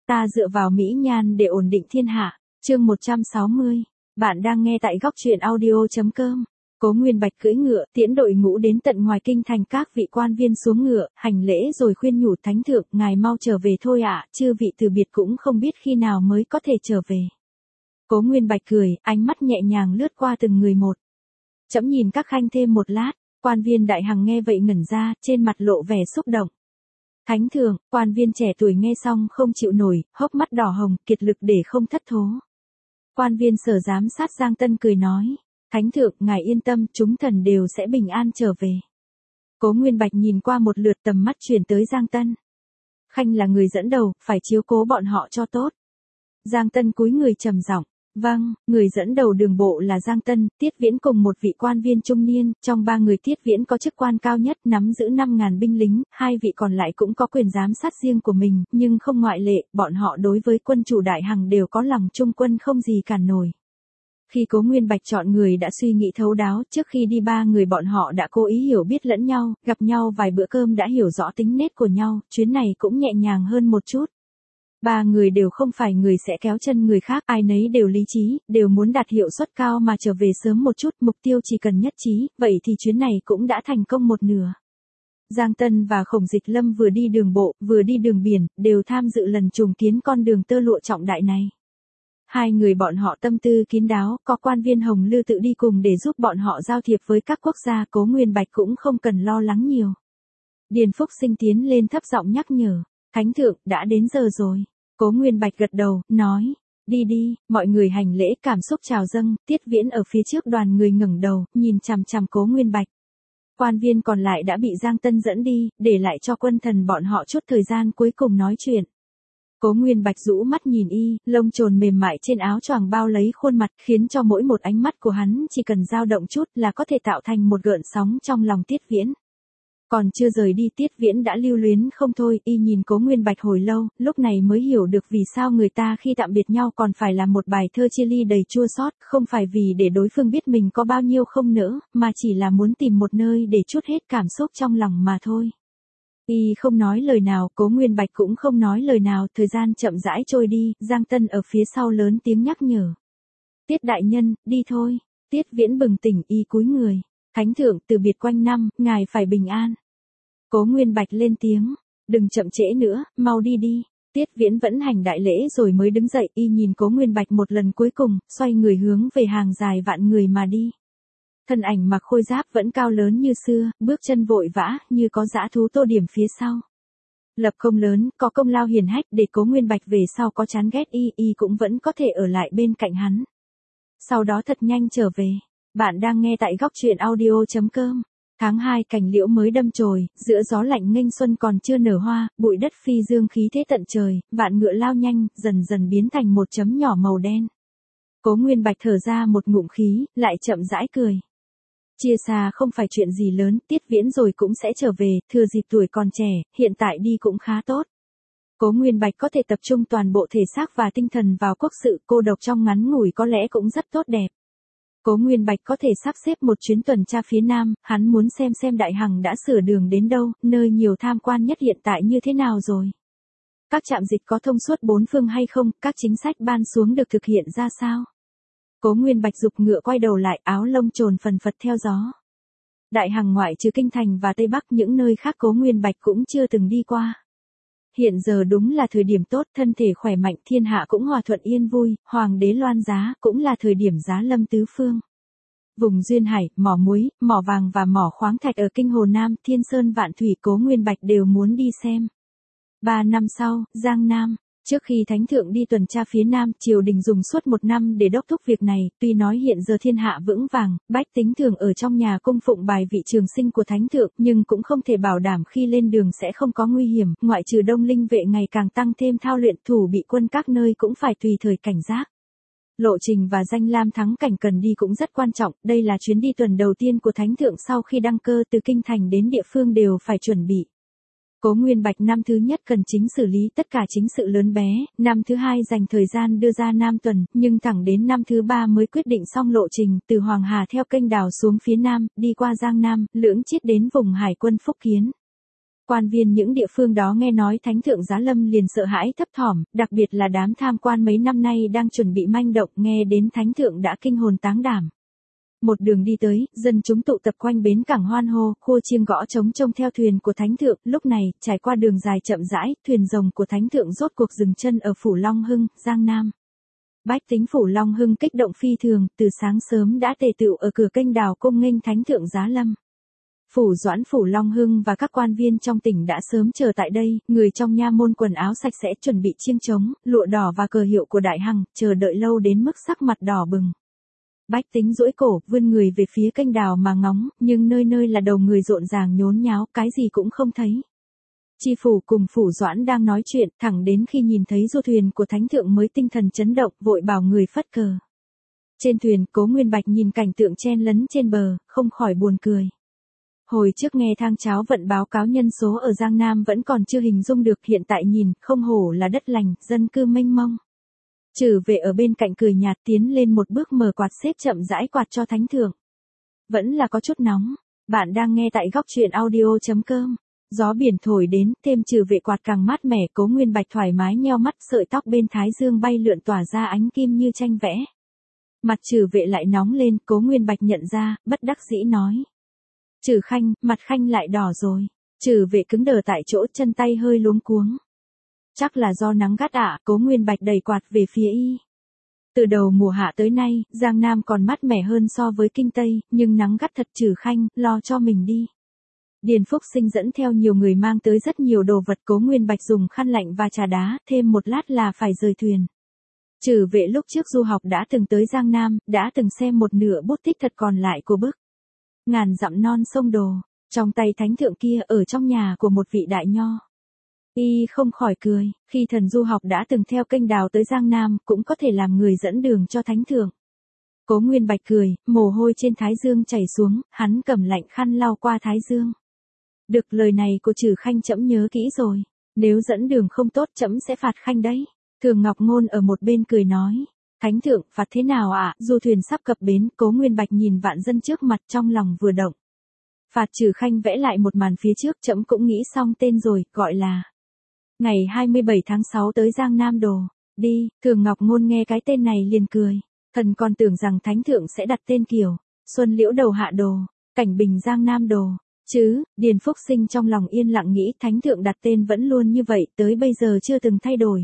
Ta dựa vào mỹ nhan để ổn định thiên hạ. Chương 160. Bạn đang nghe tại góc truyện audio.com. Cố Nguyên Bạch cưỡi ngựa, tiễn đội ngũ đến tận ngoài kinh thành, các vị quan viên xuống ngựa, hành lễ rồi khuyên nhủ thánh thượng, ngài mau trở về thôi ạ, chư vị từ biệt cũng không biết khi nào mới có thể trở về. Cố Nguyên Bạch cười, ánh mắt nhẹ nhàng lướt qua từng người một. Chẫm nhìn các khanh thêm một lát, quan viên đại hằng nghe vậy ngẩn ra, trên mặt lộ vẻ xúc động. Thánh thượng, quan viên trẻ tuổi nghe xong không chịu nổi, hốc mắt đỏ hồng, kiệt lực để không thất thố. Quan viên sở giám sát Giang Tân cười nói, thánh thượng, ngài yên tâm, chúng thần đều sẽ bình an trở về. Cố Nguyên Bạch nhìn qua một lượt, tầm mắt chuyển tới Giang Tân. Khanh là người dẫn đầu, phải chiếu cố bọn họ cho tốt. Giang Tân cúi người trầm giọng, vâng, người dẫn đầu đường bộ là Giang Tân, Tiết Viễn cùng một vị quan viên trung niên, trong ba người Tiết Viễn có chức quan cao nhất, nắm giữ 5.000 binh lính, hai vị còn lại cũng có quyền giám sát riêng của mình, nhưng không ngoại lệ, bọn họ đối với quân chủ đại hằng đều có lòng trung quân không gì cản nổi. Khi Cố Nguyên Bạch chọn người đã suy nghĩ thấu đáo, trước khi đi ba người bọn họ đã cố ý hiểu biết lẫn nhau, gặp nhau vài bữa cơm đã hiểu rõ tính nết của nhau, chuyến này cũng nhẹ nhàng hơn một chút. Ba người đều không phải người sẽ kéo chân người khác, ai nấy đều lý trí, đều muốn đạt hiệu suất cao mà trở về sớm một chút, mục tiêu chỉ cần nhất trí, vậy thì chuyến này cũng đã thành công một nửa. Giang Tân và Khổng Dịch Lâm vừa đi đường bộ, vừa đi đường biển, đều tham dự lần trùng kiến con đường tơ lụa trọng đại này. Hai người bọn họ tâm tư kín đáo, có quan viên Hồng Lư tự đi cùng để giúp bọn họ giao thiệp với các quốc gia, Cố Nguyên Bạch cũng không cần lo lắng nhiều. Điền Phúc Sinh tiến lên thấp giọng nhắc nhở, thánh thượng, đã đến giờ rồi. Cố Nguyên Bạch gật đầu, nói, đi đi, mọi người hành lễ cảm xúc trào dâng, Tiết Viễn ở phía trước đoàn người ngẩng đầu, nhìn chằm chằm Cố Nguyên Bạch. Quan viên còn lại đã bị Giang Tân dẫn đi, để lại cho quân thần bọn họ chút thời gian cuối cùng nói chuyện. Cố Nguyên Bạch rũ mắt nhìn y, lông trồn mềm mại trên áo choàng bao lấy khuôn mặt, khiến cho mỗi một ánh mắt của hắn chỉ cần dao động chút là có thể tạo thành một gợn sóng trong lòng Tiết Viễn. Còn chưa rời đi, Tiết Viễn đã lưu luyến không thôi, y nhìn Cố Nguyên Bạch hồi lâu, lúc này mới hiểu được vì sao người ta khi tạm biệt nhau còn phải làm một bài thơ chia ly đầy chua xót, không phải vì để đối phương biết mình có bao nhiêu không nỡ, mà chỉ là muốn tìm một nơi để trút hết cảm xúc trong lòng mà thôi. Y không nói lời nào, Cố Nguyên Bạch cũng không nói lời nào, thời gian chậm rãi trôi đi, Giang Tân ở phía sau lớn tiếng nhắc nhở. Tiết đại nhân, đi thôi. Tiết Viễn bừng tỉnh, y cúi người. Thánh thượng, từ biệt quanh năm, ngài phải bình an. Cố Nguyên Bạch lên tiếng, đừng chậm trễ nữa, mau đi đi. Tiết Viễn vẫn hành đại lễ rồi mới đứng dậy, y nhìn Cố Nguyên Bạch một lần cuối cùng, xoay người hướng về hàng dài vạn người mà đi. Thân ảnh mặc khôi giáp vẫn cao lớn như xưa, bước chân vội vã, như có dã thú tô điểm phía sau. Lập công lớn, có công lao hiển hách, để Cố Nguyên Bạch về sau có chán ghét y cũng vẫn có thể ở lại bên cạnh hắn. Sau đó thật nhanh trở về. Bạn đang nghe tại góc truyện audio.com. Tháng 2 cành liễu mới đâm chồi, giữa gió lạnh nghênh xuân còn chưa nở hoa, bụi đất phi dương khí thế tận trời, vạn ngựa lao nhanh, dần dần biến thành một chấm nhỏ màu đen. Cố Nguyên Bạch thở ra một ngụm khí, lại chậm rãi cười. Chia xa không phải chuyện gì lớn, Tiết Viễn rồi cũng sẽ trở về, thừa dịp tuổi còn trẻ, hiện tại đi cũng khá tốt. Cố Nguyên Bạch có thể tập trung toàn bộ thể xác và tinh thần vào quốc sự, cô độc trong ngắn ngủi có lẽ cũng rất tốt đẹp. Cố Nguyên Bạch có thể sắp xếp một chuyến tuần tra phía Nam, hắn muốn xem Đại Hằng đã sửa đường đến đâu, nơi nhiều tham quan nhất hiện tại như thế nào rồi. Các trạm dịch có thông suốt bốn phương hay không, các chính sách ban xuống được thực hiện ra sao. Cố Nguyên Bạch giục ngựa quay đầu lại, áo lông trồn phần phật theo gió. Đại Hằng ngoại trừ kinh thành và Tây Bắc, những nơi khác Cố Nguyên Bạch cũng chưa từng đi qua. Hiện giờ đúng là thời điểm tốt, thân thể khỏe mạnh, thiên hạ cũng hòa thuận yên vui, hoàng đế loan giá, cũng là thời điểm giá lâm tứ phương. Vùng duyên hải, mỏ muối, mỏ vàng và mỏ khoáng thạch ở kinh Hồ Nam, Thiên Sơn Vạn Thủy, Cố Nguyên Bạch đều muốn đi xem. 3 năm sau, Giang Nam. Trước khi Thánh Thượng đi tuần tra phía Nam, triều đình dùng suốt 1 năm để đốc thúc việc này, tuy nói hiện giờ thiên hạ vững vàng, bách tính thường ở trong nhà cung phụng bài vị trường sinh của Thánh Thượng, nhưng cũng không thể bảo đảm khi lên đường sẽ không có nguy hiểm, ngoại trừ Đông Linh vệ ngày càng tăng thêm thao luyện, thủ bị quân các nơi cũng phải tùy thời cảnh giác. Lộ trình và danh lam thắng cảnh cần đi cũng rất quan trọng, đây là chuyến đi tuần đầu tiên của Thánh Thượng sau khi đăng cơ, từ kinh thành đến địa phương đều phải chuẩn bị. Cố Nguyên Bạch năm thứ nhất cần chính xử lý tất cả chính sự lớn bé, năm thứ hai dành thời gian đưa ra Nam tuần, nhưng thẳng đến năm thứ 3 mới quyết định xong lộ trình, từ Hoàng Hà theo kênh đào xuống phía Nam, đi qua Giang Nam, Lưỡng Chiết đến vùng hải quân Phúc Kiến. Quan viên những địa phương đó nghe nói Thánh thượng giá lâm liền sợ hãi thấp thỏm, đặc biệt là đám tham quan mấy năm nay đang chuẩn bị manh động, nghe đến Thánh thượng đã kinh hồn táng đảm. Một đường đi tới, dân chúng tụ tập quanh bến cảng hoan hô, khua chiêng gõ trống trông theo thuyền của Thánh thượng. Lúc này, trải qua đường dài chậm rãi, thuyền rồng của Thánh thượng rốt cuộc dừng chân ở phủ Long Hưng, Giang Nam. Bách tính phủ Long Hưng kích động phi thường, từ sáng sớm đã tề tựu ở cửa kênh đào cung nghênh Thánh thượng giá lâm. Phủ Doãn phủ Long Hưng và các quan viên trong tỉnh đã sớm chờ tại đây, người trong nha môn quần áo sạch sẽ chuẩn bị chiêng trống, lụa đỏ và cờ hiệu của Đại Hằng, chờ đợi lâu đến mức sắc mặt đỏ bừng. Bách tính duỗi cổ, vươn người về phía kênh đào mà ngóng, nhưng nơi nơi là đầu người rộn ràng nhốn nháo, cái gì cũng không thấy. Tri phủ cùng phủ Doãn đang nói chuyện, thẳng đến khi nhìn thấy du thuyền của Thánh thượng mới tinh thần chấn động, vội bảo người phất cờ. Trên thuyền, Cố Nguyên Bạch nhìn cảnh tượng chen lấn trên bờ, không khỏi buồn cười. Hồi trước nghe Thang Cháo Vận báo cáo nhân số ở Giang Nam vẫn còn chưa hình dung được, hiện tại nhìn, không hổ là đất lành, dân cư mênh mông. Trừ Vệ ở bên cạnh cười nhạt tiến lên một bước mở quạt xếp chậm rãi quạt cho Thánh thượng. Vẫn là có chút nóng. Bạn đang nghe tại góc truyện audio.com. Gió biển thổi đến, thêm Trừ Vệ quạt càng mát mẻ, Cố Nguyên Bạch thoải mái nheo mắt, sợi tóc bên thái dương bay lượn tỏa ra ánh kim như tranh vẽ. Mặt Trừ Vệ lại nóng lên, Cố Nguyên Bạch nhận ra, bất đắc dĩ nói. Trừ Khanh, mặt Khanh lại đỏ rồi. Trừ Vệ cứng đờ tại chỗ, chân tay hơi luống cuống. Chắc là do nắng gắt ạ, Cố Nguyên Bạch đẩy quạt về phía y. Từ đầu mùa hạ tới nay, Giang Nam còn mát mẻ hơn so với Kinh Tây, nhưng nắng gắt thật. Trừ Khanh, lo cho mình đi. Điền Phúc Sinh dẫn theo nhiều người mang tới rất nhiều đồ vật. Cố Nguyên Bạch dùng khăn lạnh và trà đá, thêm một lát là phải rời thuyền. Trừ Vệ lúc trước du học đã từng tới Giang Nam, đã từng xem một nửa bút tích thật còn lại của bức Ngàn dặm non sông Đồ, trong tay Thánh thượng kia ở trong nhà của một vị đại nho. Y không khỏi cười, khi thần du học đã từng theo kênh đào tới Giang Nam, cũng có thể làm người dẫn đường cho Thánh thượng. Cố Nguyên Bạch cười, mồ hôi trên thái dương chảy xuống, hắn cầm lạnh khăn lau qua thái dương. Được, lời này của Trừ Khanh trẫm nhớ kỹ rồi, nếu dẫn đường không tốt trẫm sẽ phạt Khanh đấy. Thường Ngọc Ngôn ở một bên cười nói. Thánh thượng, phạt thế nào ạ? Du thuyền sắp cập bến, Cố Nguyên Bạch nhìn vạn dân trước mặt trong lòng vừa động. Phạt Trừ Khanh vẽ lại một màn phía trước, trẫm cũng nghĩ xong tên rồi, gọi là ngày 27 tháng 6 tới Giang Nam Đồ. Đi. Thường Ngọc Ngôn nghe cái tên này liền cười. Thần còn tưởng rằng Thánh thượng sẽ đặt tên kiểu Xuân Liễu Đầu Hạ Đồ, Cảnh Bình Giang Nam Đồ. Chứ, Điền Phúc Sinh trong lòng yên lặng nghĩ Thánh thượng đặt tên vẫn luôn như vậy, tới bây giờ chưa từng thay đổi.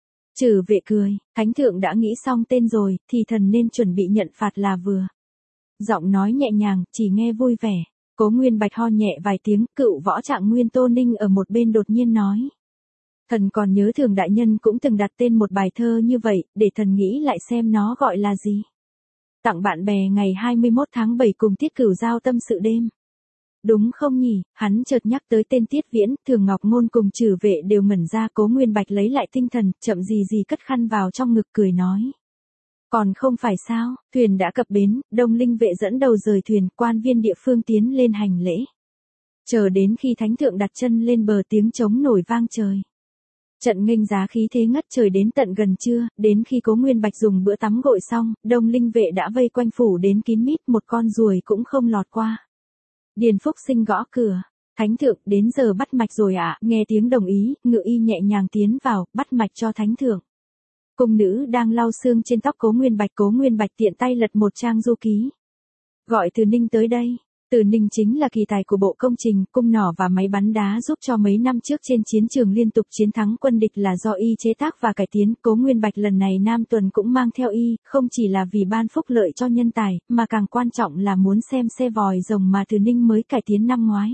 Trừ Vệ cười, Thánh thượng đã nghĩ xong tên rồi, thì thần nên chuẩn bị nhận phạt là vừa. Giọng nói nhẹ nhàng, chỉ nghe vui vẻ. Cố Nguyên Bạch ho nhẹ vài tiếng, cựu võ trạng Nguyên Tô Ninh ở một bên đột nhiên nói. Thần còn nhớ Thường đại nhân cũng từng đặt tên một bài thơ như vậy, để thần nghĩ lại xem nó gọi là gì. Tặng bạn bè ngày 21 tháng 7 cùng Tiết Cửu giao tâm sự đêm. Đúng không nhỉ? Hắn chợt nhắc tới tên Tiết Viễn, Thường Ngọc Ngôn cùng Trừ Vệ đều ngẩn ra. Cố Nguyên Bạch lấy lại tinh thần, chậm gì gì cất khăn vào trong ngực cười nói. Còn không phải sao, thuyền đã cập bến, Đông Linh vệ dẫn đầu rời thuyền, quan viên địa phương tiến lên hành lễ. Chờ đến khi Thánh thượng đặt chân lên bờ, tiếng trống nổi vang trời. Trận nghênh giá khí thế ngất trời đến tận gần trưa, đến khi Cố Nguyên Bạch dùng bữa tắm gội xong, Đông Linh vệ đã vây quanh phủ đến kín mít, một con ruồi cũng không lọt qua. Điền Phúc Sinh gõ cửa. Thánh thượng, đến giờ bắt mạch rồi ạ. Nghe tiếng đồng ý, ngự y nhẹ nhàng tiến vào, bắt mạch cho Thánh thượng. Cung nữ đang lau xương trên tóc Cố Nguyên Bạch tiện tay lật một trang du ký. Gọi Từ Ninh tới đây. Từ Ninh chính là kỳ tài của bộ công trình, cung nỏ và máy bắn đá giúp cho mấy năm trước trên chiến trường liên tục chiến thắng quân địch là do y chế tác và cải tiến. Cố Nguyên Bạch lần này Nam Tuần cũng mang theo y, không chỉ là vì ban phúc lợi cho nhân tài, mà càng quan trọng là muốn xem xe vòi rồng mà Từ Ninh mới cải tiến năm ngoái.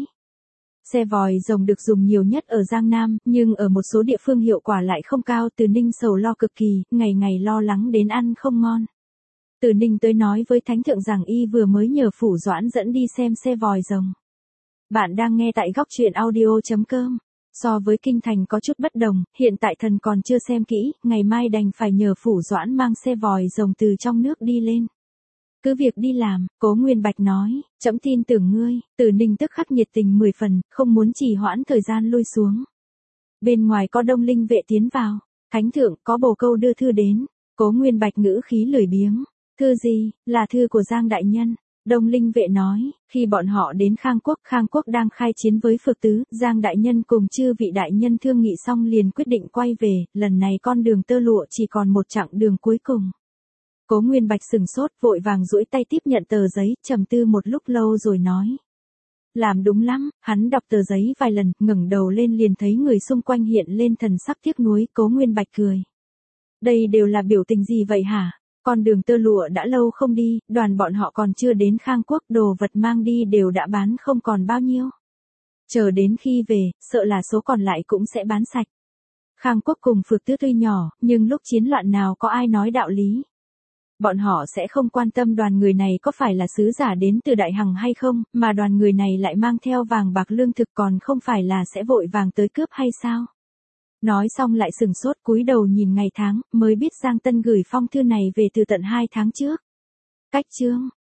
Xe vòi rồng được dùng nhiều nhất ở Giang Nam, nhưng ở một số địa phương hiệu quả lại không cao. Từ Ninh sầu lo cực kỳ, ngày ngày lo lắng đến ăn không ngon. Từ Ninh tới nói với Thánh thượng rằng y vừa mới nhờ phủ Doãn dẫn đi xem xe vòi rồng. Bạn đang nghe tại góc truyện audio.com. So với kinh thành có chút bất đồng, hiện tại thần còn chưa xem kỹ, ngày mai đành phải nhờ phủ Doãn mang xe vòi rồng từ trong nước đi lên. Cứ việc đi làm, Cố Nguyên Bạch nói, trẫm tin tưởng ngươi. Từ Ninh tức khắc nhiệt tình 10 phần, không muốn trì hoãn thời gian lui xuống. Bên ngoài có Đông Linh vệ tiến vào. Thánh thượng, có bồ câu đưa thư đến. Cố Nguyên Bạch ngữ khí lười biếng. Thư gì? Là thư của Giang đại nhân. Đông Linh Vệ nói, khi bọn họ đến Khang Quốc đang khai chiến với Phược Tứ, Giang đại nhân cùng chư vị đại nhân thương nghị xong liền quyết định quay về, lần này con đường tơ lụa chỉ còn một chặng đường cuối cùng. Cố Nguyên Bạch sừng sốt, vội vàng duỗi tay tiếp nhận tờ giấy, trầm tư một lúc lâu rồi nói. Làm đúng lắm, hắn đọc tờ giấy vài lần, ngẩng đầu lên liền thấy người xung quanh hiện lên thần sắc tiếc nuối, Cố Nguyên Bạch cười. Đây đều là biểu tình gì vậy hả? Con đường tơ lụa đã lâu không đi, đoàn bọn họ còn chưa đến Khang Quốc, đồ vật mang đi đều đã bán không còn bao nhiêu. Chờ đến khi về, sợ là số còn lại cũng sẽ bán sạch. Khang Quốc cùng Phược Tứ tuy nhỏ, nhưng lúc chiến loạn nào có ai nói đạo lý. Bọn họ sẽ không quan tâm đoàn người này có phải là sứ giả đến từ Đại Hằng hay không, mà đoàn người này lại mang theo vàng bạc lương thực còn không phải là sẽ vội vàng tới cướp hay sao? Nói xong lại sừng sốt cúi đầu nhìn ngày tháng, mới biết Giang Tân gửi phong thư này về từ tận 2 tháng trước. Cách chương